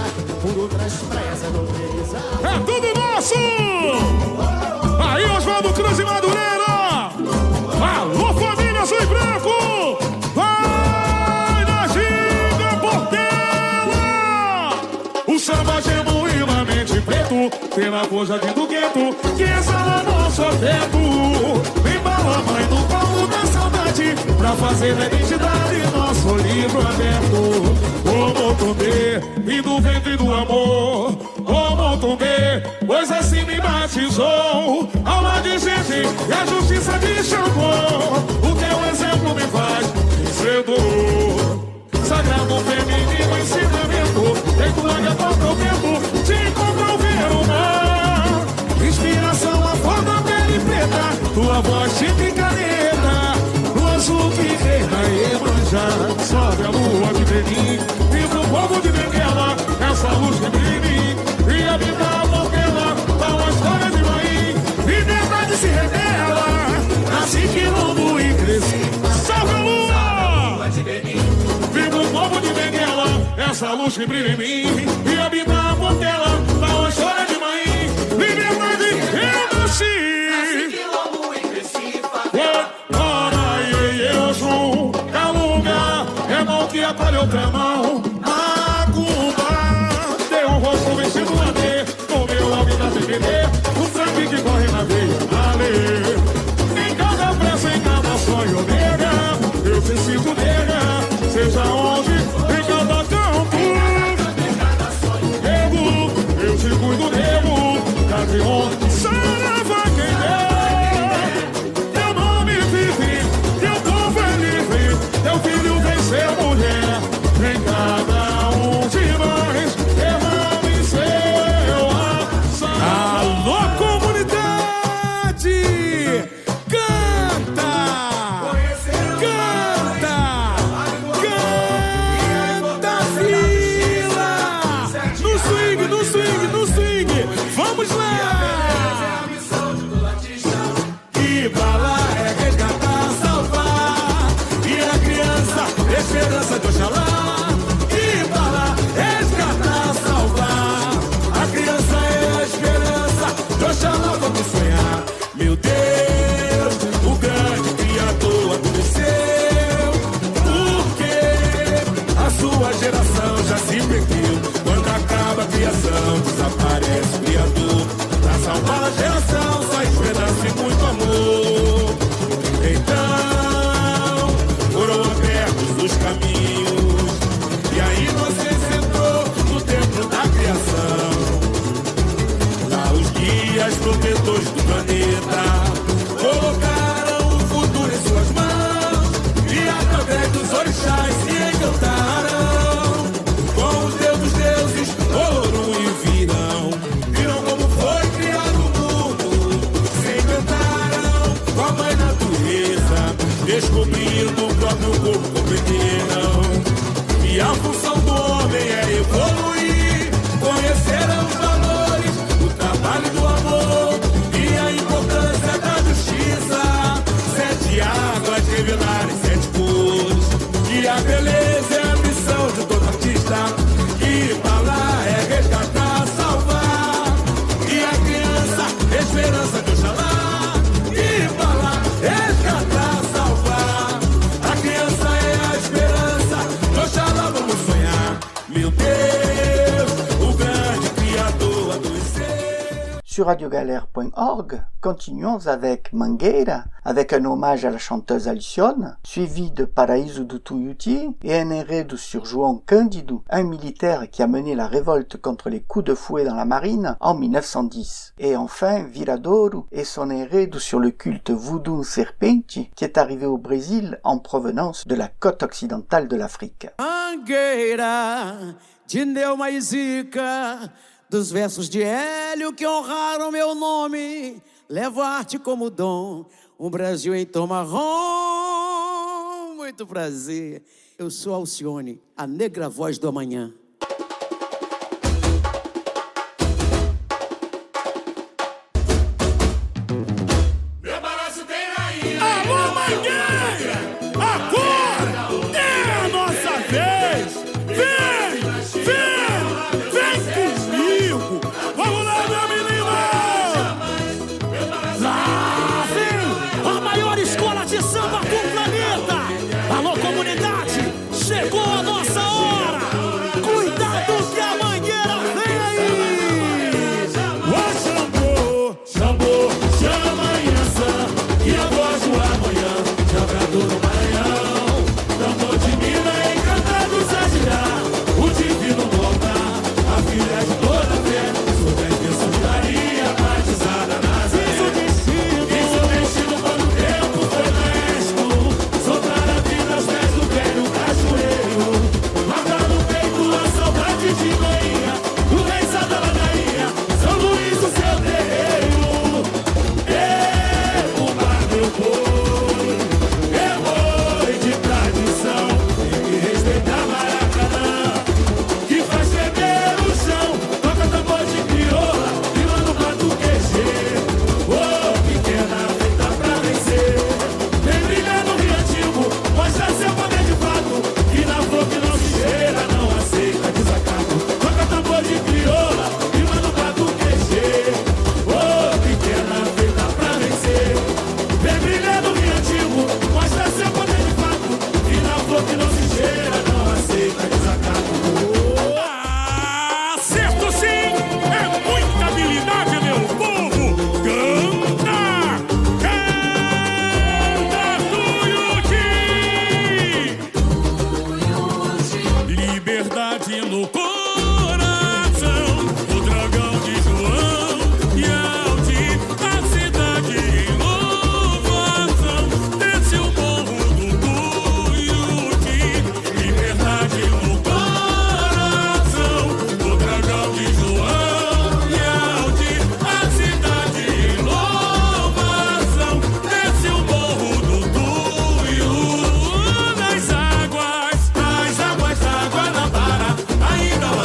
É tudo nosso! Aí, Oswaldo Cruz e Madureira! Alô, família Azul e Branco! Vai na ginga, Portela! O samba genuinamente preto, pela força de do gueto, que exala nosso afeto. Embala a mãe do colo da saudade, pra fazer da identidade nosso livro aberto. O Motumbê, e do ventre do amor, o Motumbê, pois assim me batizou. Alma de gente e a justiça me chamou. O teu exemplo me faz vencedor. Sagrado feminino ensinamento, feito águia contra o vento, te comprover o mar. Inspiração a flor da pele preta, tua voz de caneta, no azul que reina e manja, sobe a lua de Benin. Viva o povo de Benguela, essa luz que brilha em mim, e habitar a Portela, dá uma história de mãe. Liberdade se revela, nasci quilombo e cresci. Salve a lua! Viva o povo de Benguela, essa luz que brilha em mim, e habitar a Portela, dá uma história de mãe. Liberdade, eu nasci. Nasci quilombo e cresci. Ora, iê, iê, Oxum, Calunga, é mão que atalha outra mão. Vestido a ter, comeu alguém da T V D, o sangue que corre na veia, ale. Em cada pressa, em cada sonho, nega, eu te sinto nega, seja onde, em cada campo. Nego, eu te cuido, nego, cadê onde? Sarava quem der, teu nome vive, teu povo é livre, teu filho venceu mulher, em cada um de nós. Alô, comunidade! Canta! Canta! Canta, Vila! No swing, no swing, no swing! Vamos lá! E pra lá é resgatar, salvar, e a criança, esperança de Oxalá. E pra lá é resgatar, salvar, a criança é a esperança de Oxalá. Vamos sonhar, meu Deus, o grande Criador aconteceu, porque a sua geração já se perdeu. Quando acaba a criação, salvar a geração, só esperança e muito amor. Então, foram abertos os caminhos e a inocência entrou no templo da criação. Lá os guias protetores do planeta colocaram o futuro em suas mãos e através dos orixás se encantaram com os deus dos deuses, Olorum e Virão. Viram como foi criado o mundo, se encantaram com a mãe natureza, descobrindo o próprio corpo, compreenderam. E a função do homem é evoluir, conhecerão os valores, o trabalho do amor e a importância da justiça. Sete águas revelarem sete cores, e a beleza é a missão de todo artista. E pra lá é resgatar, salvar, e a criança, esperança de Oxalá. E pra lá é resgatar, salvar, a criança é a esperança de Oxalá. Vamos sonhar, meu Deus, o grande criador adoecer. Sur radio galère point org, continuons avec Mangueira, avec un hommage à la chanteuse Alcione, suivi de Paraíso do Tuiuti et un enredo sur João Cândido, un militaire qui a mené la révolte contre les coups de fouet dans la marine en mille neuf cent dix. Et enfin Viradouro et son enredo sur le culte Voodoo Serpente qui est arrivé au Brésil en provenance de la côte occidentale de l'Afrique. Mangueira de Neuma e Zica, dos versos de Hélio que honraram meu nome, levo a arte como dom, um Brasil em tom marrom. Muito prazer, eu sou Alcione, a negra voz do amanhã. Meu balanço tem rainha. Alô, Mangueira! Agora é a nossa vez! Vem! Vem! Vem comigo! Vamos lá, meu menino! Lá vem a maior escola de samba do planeta. Alô, comunidade, chegou a nossa hora. Cuidado que a Mangueira vem aí. Ô Xambô, Xambô, chama amanhã, e a voz do amanhã, jogador do Maranhão. Tambor de mina encantados a girar, o divino volta, a filha de toda fé, sob a intenção de Maria, batizada na Zé. Isso destino, isso destino quando o tempo foi honesto, soltar a vida aos pés do velho cachoeiro, matar no peito a saudade de manhã, do rei da ladainha, São Luís o seu terreiro. É o bar meu boi, é boi de tradição, tem que respeitar Maracanã, que faz tremer o chão, toca tambor de crioula, rimando batuqueje. Ô, pequena, feita pra vencer, vem brilhar no Rio Antigo, mostra seu poder de fato, que na flor que não se cheira, não aceita desacato. Toca tambor de crioula, rimando batuqueje. Ô, pequena, feita pra vencer, vem brilhar no Rio Antigo, mostra seu poder de fato, que na flor que não se cheira, não aceita desacato. Acerto sim, é muita habilidade, meu povo. Canta, canta, Tuiuti. Liberdade no coração, o dragão de João e Alti, a cidade em louvação, desce o morro do Tuiuti. Liberdade no coração, o dragão de João e Alti, a cidade em louvação, desce o morro do Tuiuti. Nas águas, nas águas da Guanabara, ainda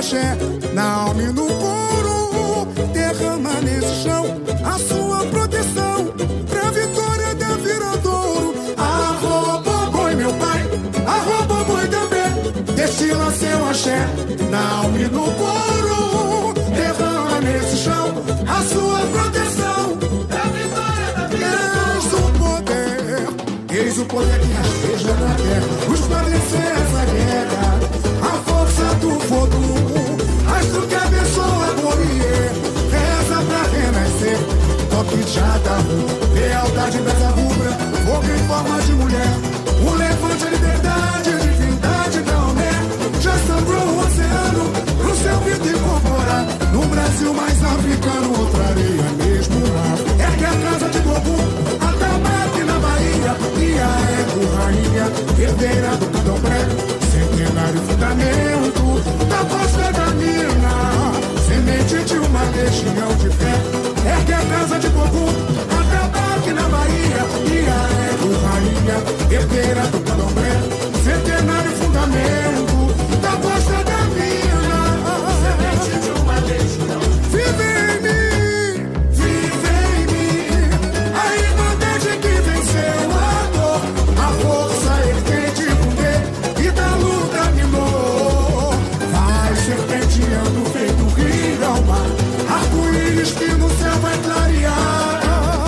axé na alma e no couro. Derrama nesse chão a sua proteção pra vitória da Viradouro. Arroba boi meu pai, arroba boi também, destila seu axé na alma e no couro. Derrama nesse chão a sua proteção pra vitória da Viradouro. Eis o poder, eis o poder que rasteja na terra, os pra vencer essa guerra. A força do fogo, astro que abençoa a Borie, reza pra renascer, toque de Jadaú, lealdade brasa rubra, fogo em forma de mulher, o levante, a liberdade, a divindade da Homé, já sangrou o oceano, pro seu grito incorporar, no Brasil mais africano, outra areia mesmo mar, é que a casa de Bobu, Atabaque na Bahia, e a Ego rainha, herdeira do candomblé, centenário fundamento da costa da mina, semente de uma legião de fé, é que a casa de Bobu, Atabaque na Bahia, e a Ego rainha, herdeira do candomblé, centenário fundamento da costa da mina, semente de uma legião. Vive em mim, vive em mim, a irmandade que venceu a dor, a força herente poder e da luta minou. Vai serpenteando feito rio ao mar, arco-íris que no céu vai clarear.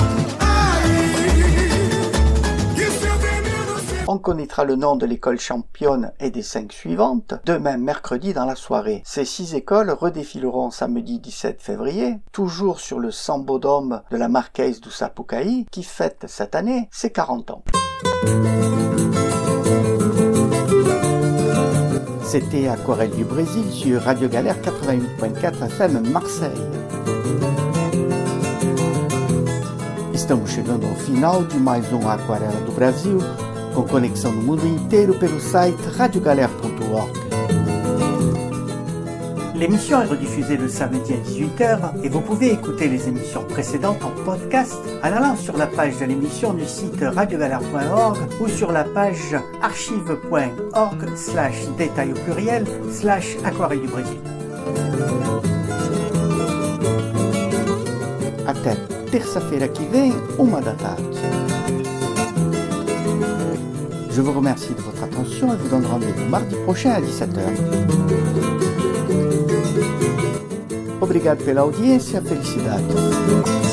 On connaîtra le nom de l'école championne et des cinq suivantes demain mercredi dans la soirée. Ces six écoles redéfileront samedi dix-sept février, toujours sur le Sambodome de la Marquise du Sapucaí, qui fête cette année ses quarante ans. C'était Aquarelle du Brésil sur Radio Galère quatre-vingt-huit virgule quatre F M Marseille. Estamos chegando ao final de mais um Aquarela do Brasil, com conexão no mundo inteiro pelo site radio galère point org. L'émission est rediffusée le samedi à dix-huit heures et vous pouvez écouter les émissions précédentes en podcast en allant sur la page de l'émission du site radio galère point org ou sur la page archive point org slash détail au pluriel slash aquarelle du Brésil. Até terça-feira que vem, uma da tarde. Je vous remercie de votre attention et vous donne rendez-vous mardi prochain à dix-sept heures. Obrigado pela audiência, felicidades.